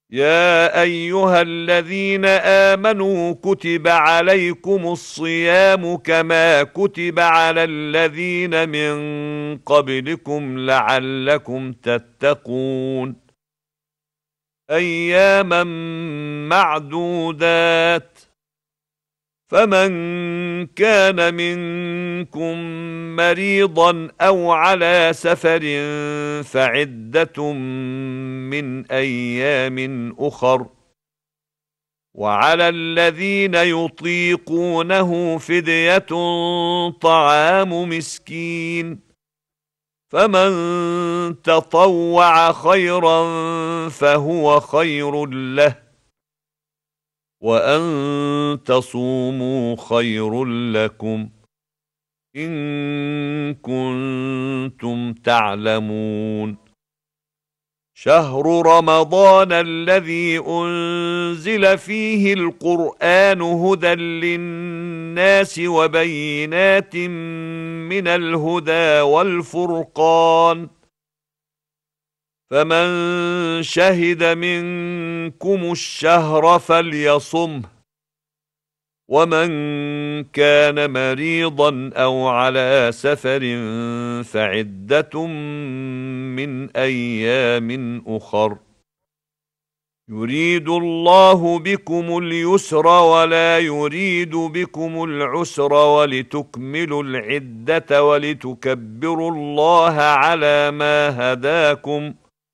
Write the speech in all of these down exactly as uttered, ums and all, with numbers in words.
يا أيها الذين آمنوا كتب عليكم الصيام كما كتب على الذين من قبلكم لعلكم تتقون أياما معدودات فمن كان منكم مريضا أو على سفر فعدة من أيام أخر وعلى الذين يطيقونه فدية طعام مسكين فمن تطوع خيرا فهو خير له وأن تصوموا خير لكم إن كنتم تعلمون شهر رمضان الذي أنزل فيه القرآن هدى للناس وبينات من الهدى والفرقان فمن شهد منكم الشهر فليصمه ومن كان مريضا أو على سفر فعدة من أيام أخر يريد الله بكم اليسر ولا يريد بكم العسر ولتكملوا العدة ولتكبروا الله على ما هداكم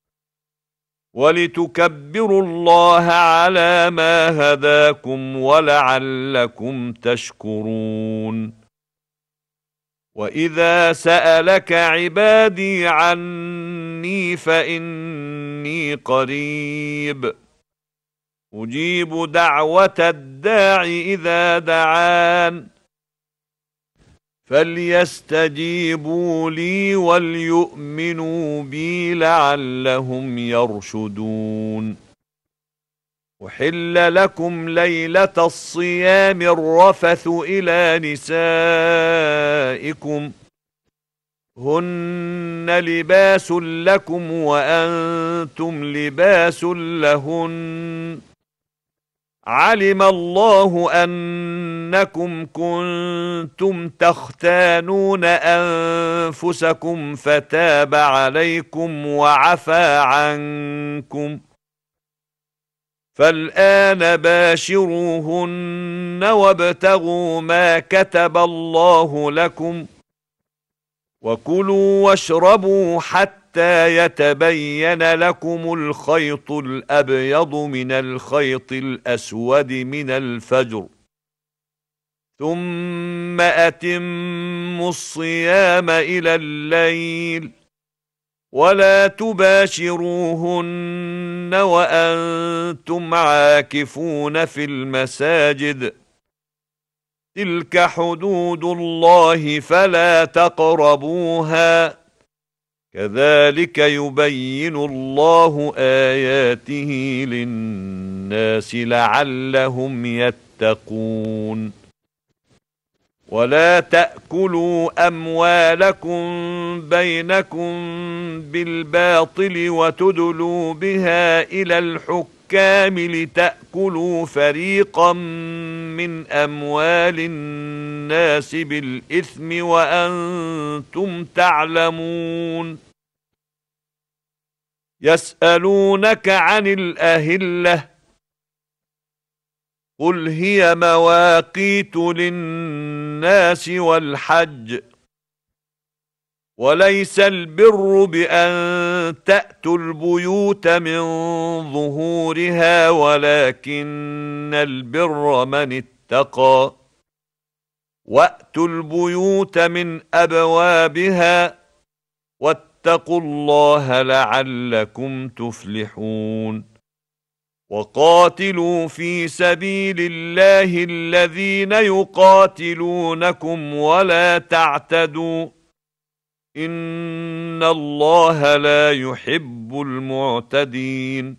ولتكبروا الله على ما هداكم ولعلكم تشكرون وإذا سألك عبادي عني فإني قريب أجيب دعوة الداع إذا دعان فليستجيبوا لي وليؤمنوا بي لعلهم يرشدون أحل لكم ليلة الصيام الرفث إلى نسائكم هن لباس لكم وأنتم لباس لهن علم الله أنكم كنتم تختانون أنفسكم فتاب عليكم وعفى عنكم فالآن باشروهن وابتغوا ما كتب الله لكم وكلوا واشربوا حتى يتبين لكم الخيط الأبيض من الخيط الأسود من الفجر ثم أتموا الصيام إلى الليل ولا تباشروهن وأنتم عاكفون في المساجد تلك حدود الله فلا تقربوها كذلك يبين الله آياته للناس لعلهم يتقون ولا تأكلوا أموالكم بينكم بالباطل وتدلوا بها إلى الحكام لتأكلوا فريقا من أموال الناس بالإثم وأنتم تعلمون يسألونك عن الأهلة قل هي مواقيت للناس والحج وليس البر بأن تأتوا البيوت من ظهورها ولكن البر من اتقى وأتوا البيوت من أبوابها واتقوا الله لعلكم تفلحون وقاتلوا في سبيل الله الذين يقاتلونكم ولا تعتدوا إن الله لا يحب المعتدين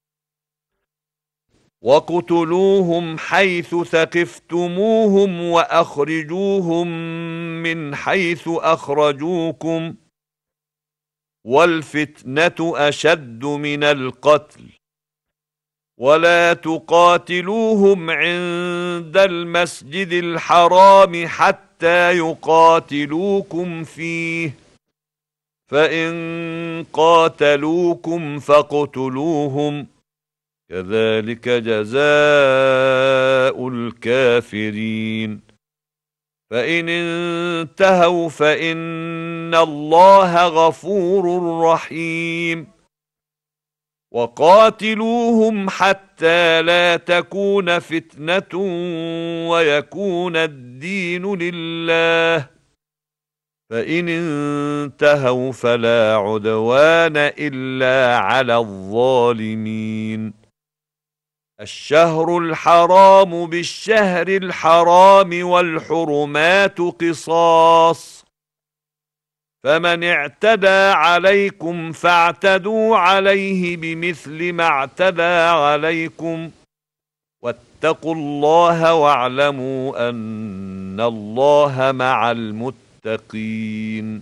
وَاقْتُلُوهُمْ حَيْثُ ثَقِفْتُمُوهُمْ وَأَخْرِجُوهُمْ مِنْ حَيْثُ أَخْرَجُوكُمْ وَالْفِتْنَةُ أَشَدُّ مِنَ الْقَتْلِ ولا تقاتلوهم عند المسجد الحرام حتى يقاتلوكم فيه، فإن قاتلوكم فاقتلوهم، كذلك جزاء الكافرين. فإن انتهوا فإن الله غفور رحيم. وقاتلوهم حتى لا تكون فتنة ويكون الدين لله، فإن انتهوا فلا عدوان إلا على الظالمين. الشهر الحرام بالشهر الحرام والحرمات قصاص، فمن اعتدى عليكم فاعتدوا عليه بمثل ما اعتدى عليكم، واتقوا الله واعلموا أن الله مع المتقين.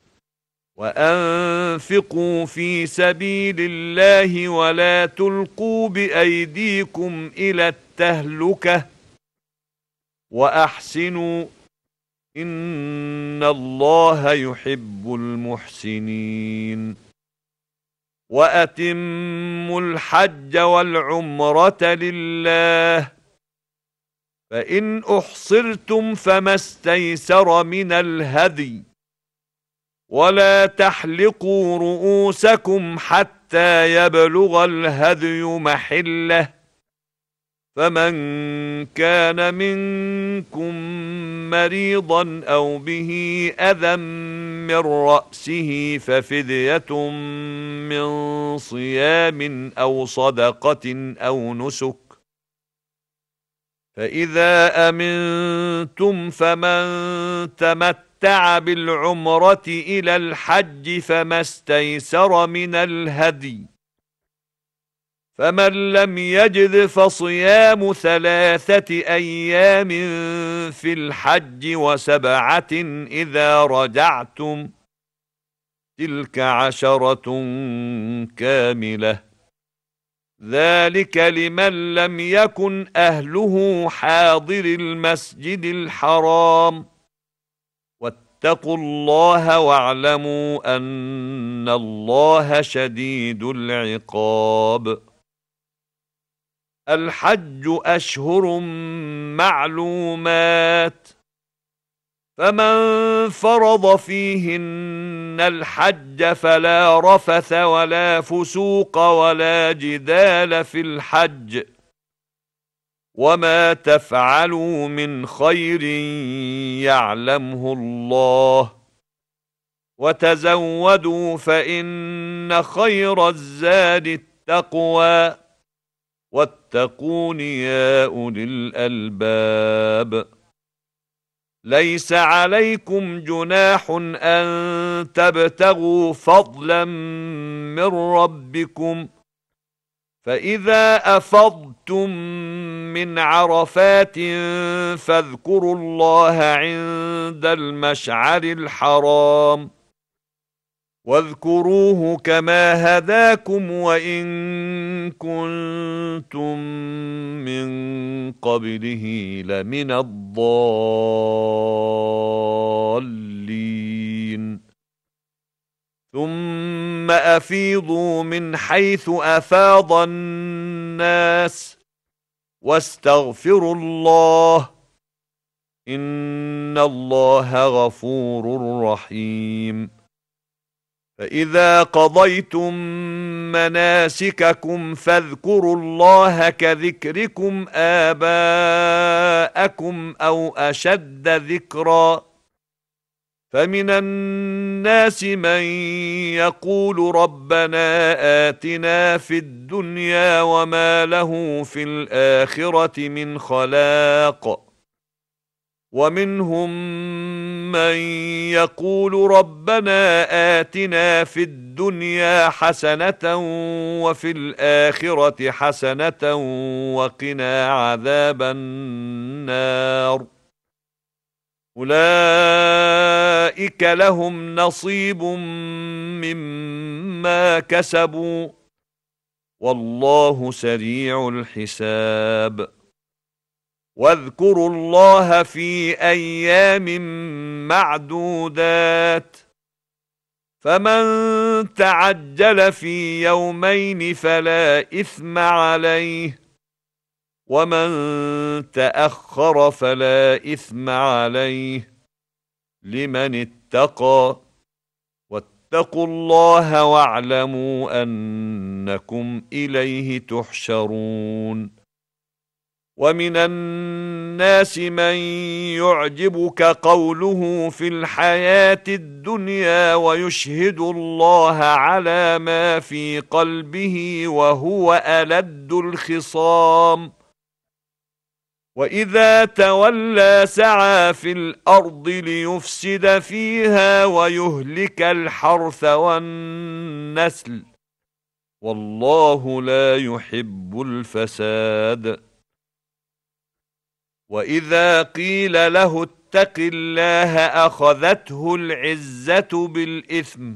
وأنفقوا في سبيل الله ولا تلقوا بأيديكم إلى التهلكة، وأحسنوا إن الله يحب المحسنين. وأتموا الحج والعمرة لله، فإن أحصرتم فما استيسر من الهدي، ولا تحلقوا رؤوسكم حتى يبلغ الهدي محله، فمن كان منكم مريضا أو به أذى من رأسه ففدية من صيام أو صدقة أو نسك، فإذا أمنتم فمن تمتع بالعمرة إلى الحج فما استيسر من الهدي، فمن لم يجد فصيام ثلاثة أيام في الحج وسبعة إذا رجعتم، تلك عشرة كاملة، ذلك لمن لم يكن أهله حاضر المسجد الحرام. واتقوا الله واعلموا أن الله شديد العقاب. الحج أشهر معلومات، فمن فرض فيهن الحج فلا رفث ولا فسوق ولا جدال في الحج، وما تفعلوا من خير يعلمه الله، وتزودوا فإن خير الزاد التقوى، واتقون يا أولي الألباب. ليس عليكم جناح أن تبتغوا فضلا من ربكم، فإذا أفضتم من عرفات فاذكروا الله عند المشعر الحرام، واذكروه كما هداكم وإن كنتم من قبله لمن الضالين. ثم أفيضوا من حيث أفاض الناس واستغفروا الله، إن الله غفور رحيم. فإذا قضيتم مناسككم فاذكروا الله كذكركم آباءكم أو أشد ذكرا، فمن الناس من يقول ربنا آتنا في الدنيا وما له في الآخرة من خلاق، ومنهم من يقول ربنا آتنا في الدنيا حسنة وفي الآخرة حسنة وقنا عذاب النار. أولئك لهم نصيب مما كسبوا، والله سريع الحساب. واذكروا الله في أيام معدودات، فمن تعجل في يومين فلا إثم عليه، ومن تأخر فلا إثم عليه، لمن اتقى. واتقوا الله واعلموا أنكم إليه تحشرون. ومن الناس من يعجبك قوله في الحياة الدنيا ويشهد الله على ما في قلبه وهو ألد الخصام، وإذا تولى سعى في الأرض ليفسد فيها ويهلك الحرث والنسل، والله لا يحب الفساد. وإذا قيل له اتق الله أخذته العزة بالإثم،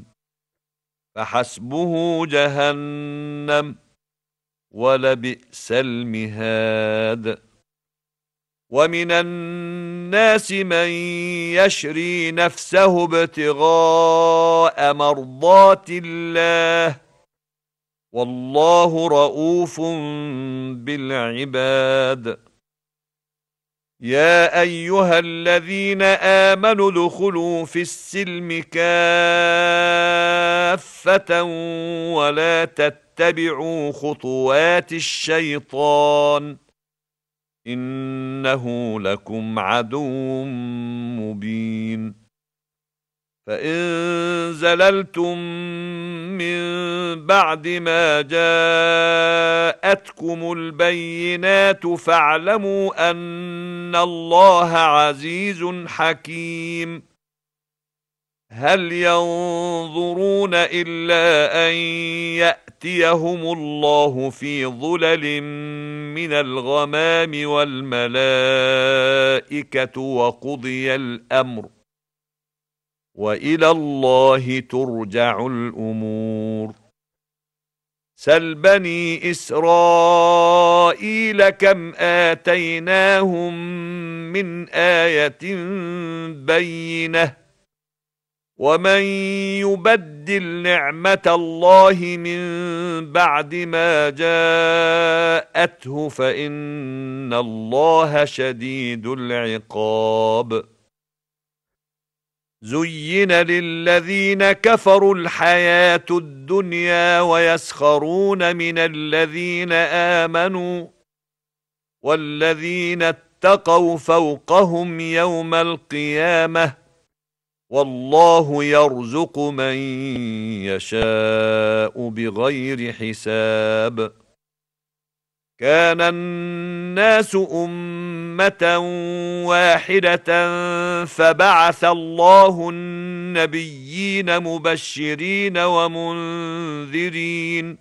فحسبه جهنم ولبئس المهاد. ومن الناس من يشري نفسه ابتغاء مرضات الله، والله رؤوف بالعباد. يا أيها الذين آمنوا ادخلوا في السلم كافة ولا تتبعوا خطوات الشيطان، إنه لكم عدو مبين. فإن زللتم من بعد ما جاءتكم البينات فاعلموا أن الله عزيز حكيم. هل ينظرون إلا أن يأتيهم الله في ظلل من الغمام والملائكة وقضي الأمر، وإلى الله ترجع الأمور. سل بني إسرائيل كم آتيناهم من آية بينة، ومن يبدل نعمة الله من بعد ما جاءته فإن الله شديد العقاب. زين للذين كفروا الحياة الدنيا ويسخرون من الذين آمنوا، والذين اتقوا فوقهم يوم القيامة، والله يرزق من يشاء بغير حساب. كان الناس أمة واحدة فبعث الله النبيين مبشرين ومنذرين،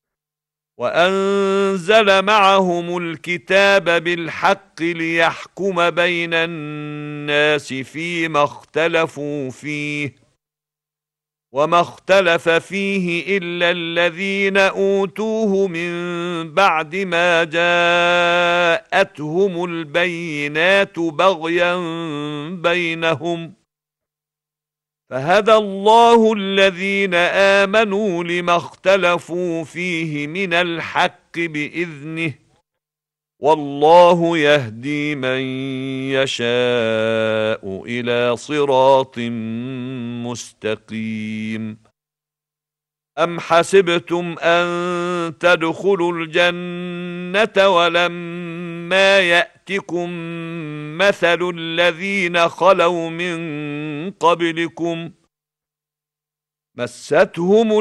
وأنزل معهم الكتاب بالحق ليحكم بين الناس فيما اختلفوا فيه، وما اختلف فيه إلا الذين أوتوه من بعد ما جاءتهم البينات بغيا بينهم، فهدى الله الذين آمنوا لما اختلفوا فيه من الحق بإذنه، والله يهدي من يشاء إلى صراط مستقيم. أم حسبتم أن تدخلوا الجنة ولما يأتكم مثل الذين خلوا من قبلكم مستهم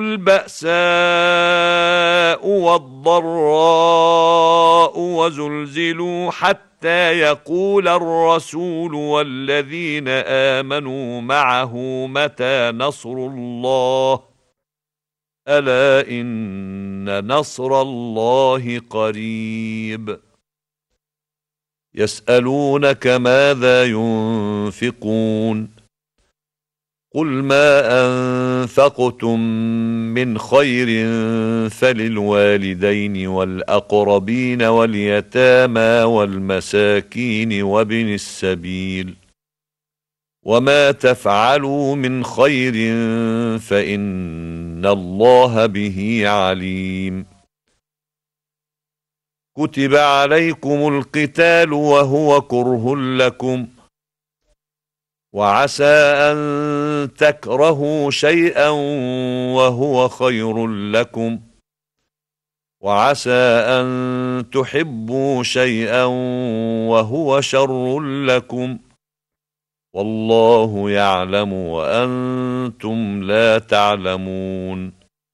البأساء والضراء وزلزلوا حتى يقول الرسول والذين آمنوا معه متى نصر الله، ألا إن نصر الله قريب. يسألونك ماذا ينفقون، قل ما أنفقتم من خير فللوالدين والأقربين واليتامى والمساكين وابن السبيل وما تفعلوا من خير فإن الله به عليم. كتب عليكم القتال وهو كره لكم وعسى أن تكرهوا شيئا وهو خير لكم وعسى أن تحبوا شيئا وهو شر لكم والله يعلم وأنتم لا تعلمون.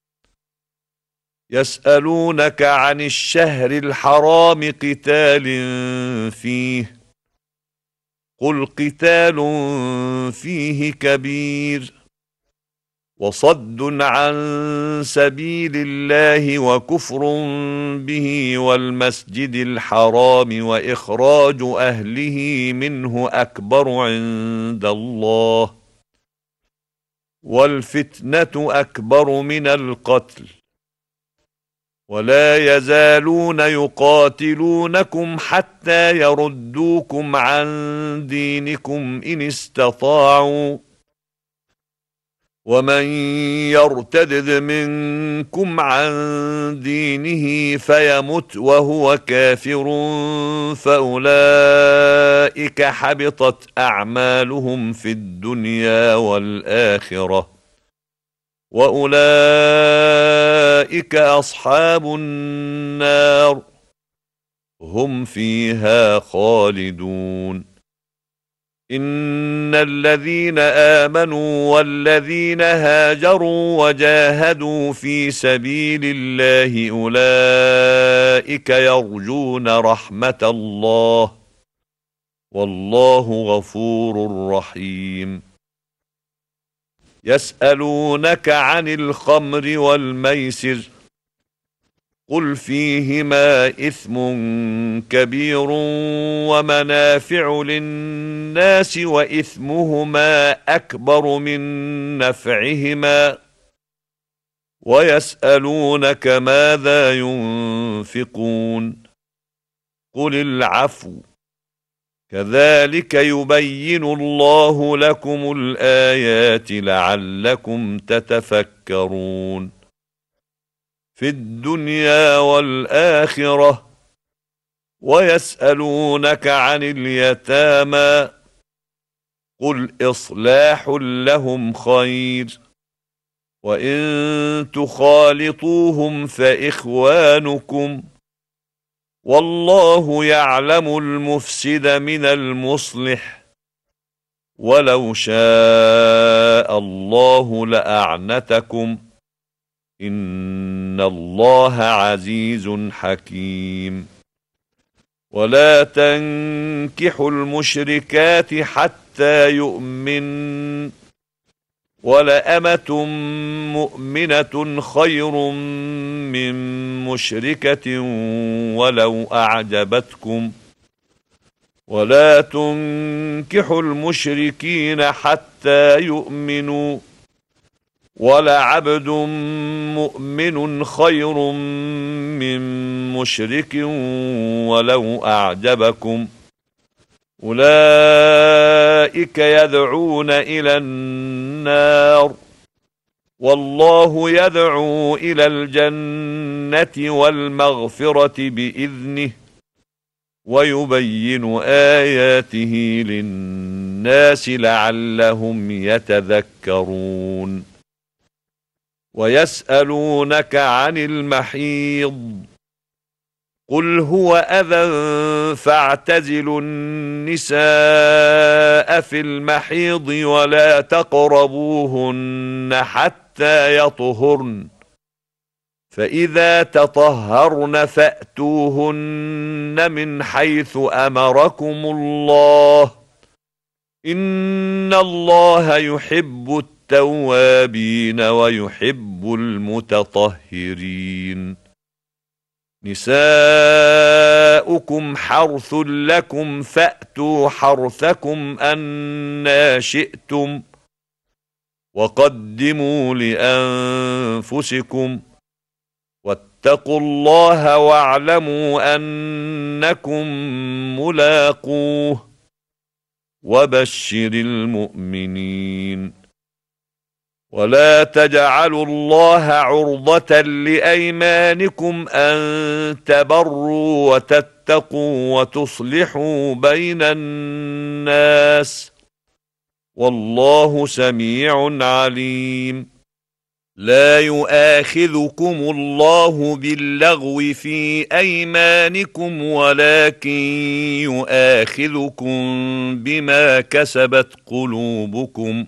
يسألونك عن الشهر الحرام قتال فيه قل قتال فيه كبير وصد عن سبيل الله وكفر به والمسجد الحرام وإخراج أهله منه أكبر عند الله والفتنة أكبر من القتل ولا يزالون يقاتلونكم حتى يردوكم عن دينكم إن استطاعوا ومن يرتدد منكم عن دينه فيمت وهو كافر فأولئك حبطت أعمالهم في الدنيا والآخرة وأولئك أصحاب النار هم فيها خالدون. إن الذين آمنوا والذين هاجروا وجاهدوا في سبيل الله أولئك يرجون رحمة الله والله غفور رحيم. يسألونك عن الخمر والميسر قل فيهما إثم كبير ومنافع للناس وإثمهما أكبر من نفعهما ويسألونك ماذا ينفقون قل العفو كذلك يبين الله لكم الآيات لعلكم تتفكرون. في الدنيا والآخرة ويسألونك عن اليتامى قل إصلاح لهم خير وإن تخالطوهم فإخوانكم والله يعلم المفسد من المصلح ولو شاء الله لأعنتكم إن الله عزيز حكيم. ولا تنكحوا المشركات حتى يؤمن ولأمة مؤمنة خير من مشركة ولو أعجبتكم ولا تنكحوا المشركين حتى يؤمنوا ولعبد مؤمن خير من مشرك ولو أعجبكم أولئك يدعون إلى النار والله يدعو إلى الجنة والمغفرة بإذنه ويبين آياته للناس لعلهم يتذكرون. ويسألونك عن المحيض قل هو أذى فاعتزلوا النساء في المحيض ولا تقربوهن حتى يطهرن فإذا تطهرن فأتوهن من حيث أمركم الله إن الله يحب التوابين ويحب المتطهرين. نساؤكم حرث لكم فأتوا حرثكم أنى شئتم وقدموا لأنفسكم واتقوا الله واعلموا أنكم ملاقوه وبشر المؤمنين. ولا تجعلوا الله عرضة لأيمانكم أن تبروا وتتقوا وتصلحوا بين الناس والله سميع عليم. لا يؤاخذكم الله باللغو في أيمانكم ولكن يؤاخذكم بما كسبت قلوبكم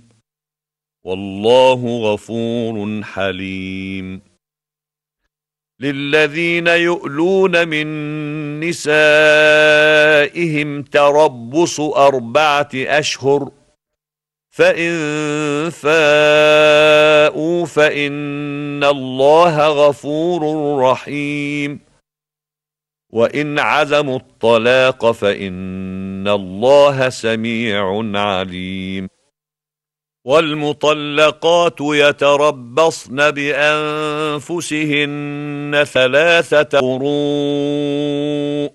والله غفور حليم. للذين يؤلون من نسائهم تربص أربعة أشهر فإن فاءوا فإن الله غفور رحيم. وإن عزموا الطلاق فإن الله سميع عليم. والمطلقات يتربصن بأنفسهن ثلاثة قروء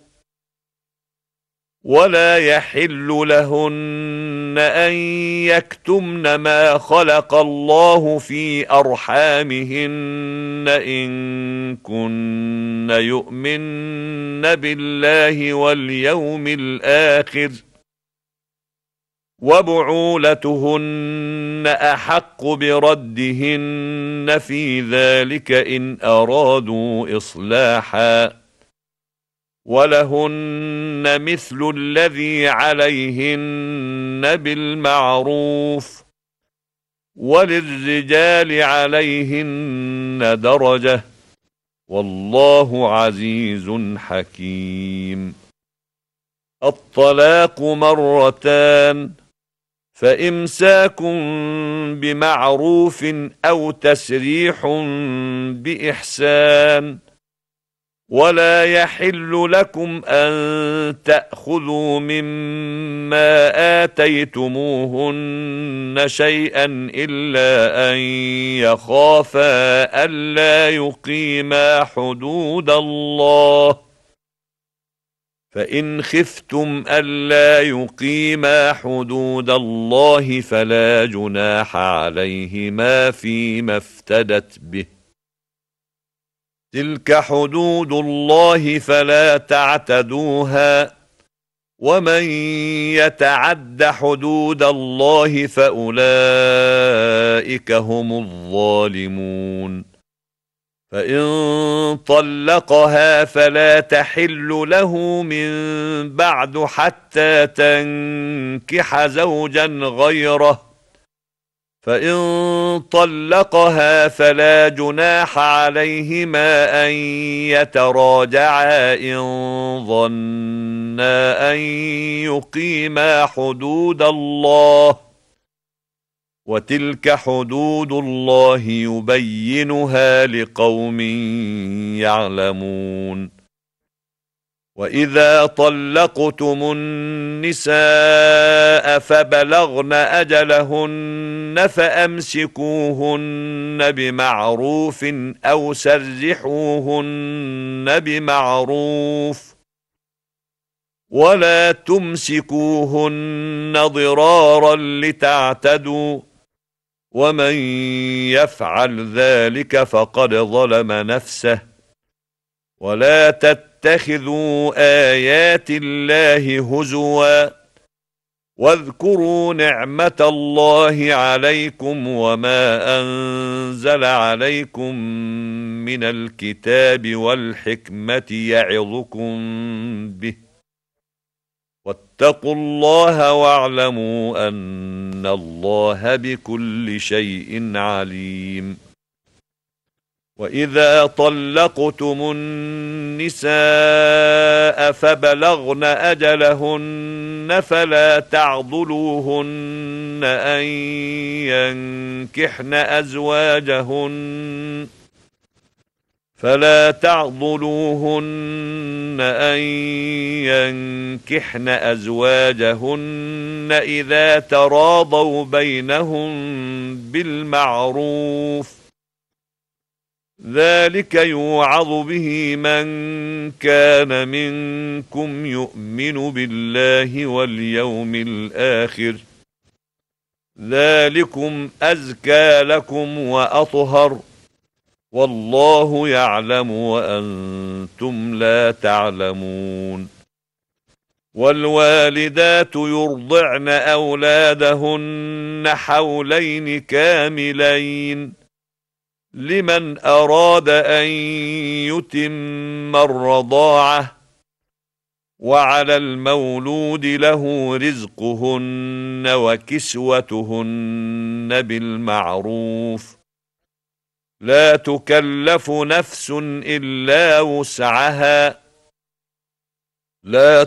ولا يحل لهن أن يكتمن ما خلق الله في أرحامهن إن كن يؤمن بالله واليوم الآخر وبعولتهن أحق بردهن في ذلك إن أرادوا إصلاحا ولهن مثل الذي عليهن بالمعروف وللرجال عليهن درجة والله عزيز حكيم. الطلاق مرتان فإمساك بمعروف أو تسريح بإحسان. ولا يحل لكم أن تأخذوا مما آتيتموهن شيئا إلا أن يخافا ألا يقيما حدود الله فإن خفتم ألا يقيما حدود الله فلا جناح عليهما فيما افتدت به. تلك حدود الله فلا تعتدوها ومن يتعد حدود الله فأولئك هم الظالمون. فإن طلقها فلا تحل له من بعد حتى تنكح زوجا غيره فإن طلقها فلا جناح عليهما أن يتراجعا إن ظنا أن يقيما حدود الله وتلك حدود الله يبينها لقوم يعلمون. وإذا طلقتم النساء فبلغن أجلهن فأمسكوهن بمعروف أو سرحوهن بمعروف ولا تمسكوهن ضرارا لتعتدوا ومن يفعل ذلك فقد ظلم نفسه. ولا تتخذوا آيات الله هزوا واذكروا نعمة الله عليكم وما أنزل عليكم من الكتاب والحكمة يعظكم به واتقوا الله واعلموا أن الله بكل شيء عليم. وإذا طلقتم النساء فبلغن أجلهن فلا تعضلوهن أن ينكحن أزواجهن فلا تعضلوهن أن ينكحن أزواجهن إذا تراضوا بينهم بالمعروف، ذلك يوعظ به من كان منكم يؤمن بالله واليوم الآخر، ذلكم أزكى لكم وأطهر، والله يعلم وأنتم لا تعلمون. والوالدات يرضعن أولادهن حولين كاملين لمن أراد أن يتم الرضاعة، وعلى المولود له رزقهن وكسوتهن بالمعروف، لا تكلف نفس إلا وسعها، لا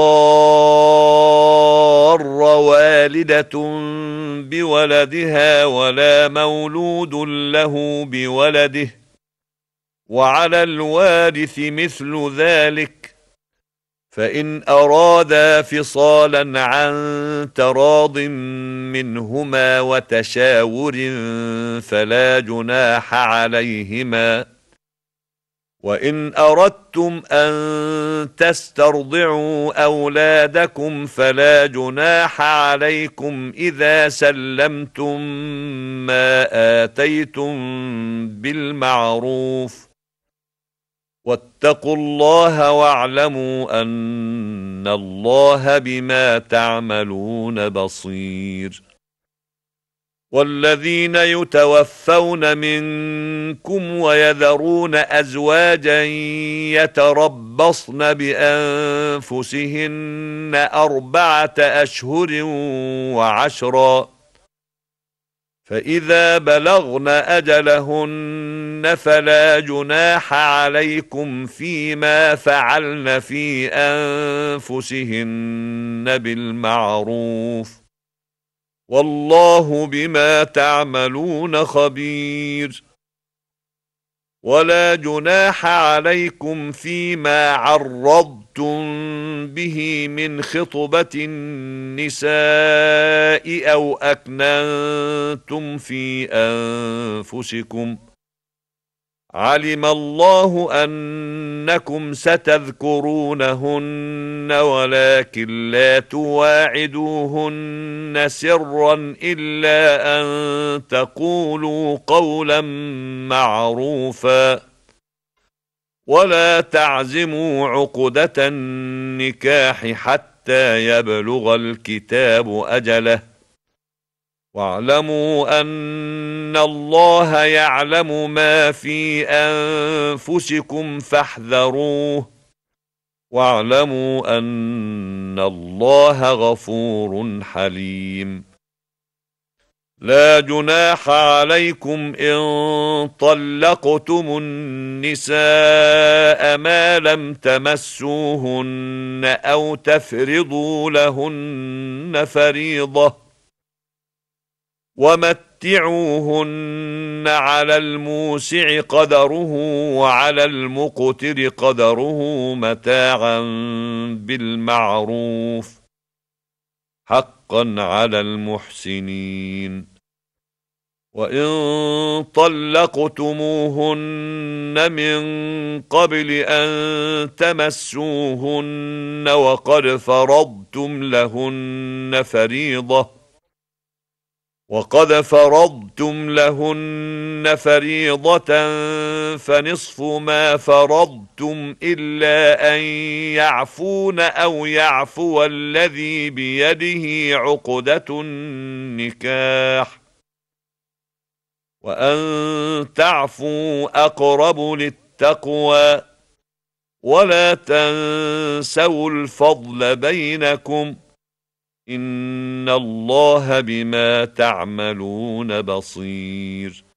تضار والدة بولدها ولا مولود له بولده، وعلى الوارث مثل ذلك، فإن أرادا فصالا عن تراض منهما وتشاور فلا جناح عليهما، وإن أردتم أن تسترضعوا أولادكم فلا جناح عليكم إذا سلمتم ما آتيتم بالمعروف، واتقوا الله واعلموا أن الله بما تعملون بصير. والذين يتوفون منكم ويذرون أزواجا يتربصن بأنفسهن أربعة أشهر وعشرا، فإذا بلغن أجلهن فلا جناح عليكم فيما فعلن في أنفسهن بالمعروف، والله بما تعملون خبير. ولا جناح عليكم فيما عرضتم به من خطبة النساء أو أكننتم في أنفسكم، علم الله أنكم ستذكرونهن ولكن لا تواعدوهن سرا إلا أن تقولوا قولا معروفا، ولا تعزموا عقدة النكاح حتى يبلغ الكتاب أجله، واعلموا أن الله يعلم ما في أنفسكم فاحذروه، واعلموا أن الله غفور حليم. لا جناح عليكم إن طلقتم النساء ما لم تمسوهن أو تفرضوا لهن فريضة، ومتعوهن على الموسع قدره وعلى المقتر قدره متاعا بالمعروف، حقا على المحسنين. وإن طلقتموهن من قبل أن تمسوهن وقد فرضتم لهن فريضة وقد فرضتم لهن فريضة فنصف ما فرضتم إلا أن يعفون أو يعفو الذي بيده عقدة النكاح، وأن تعفوا أقرب للتقوى، ولا تنسوا الفضل بينكم، إن الله بما تعملون بصير.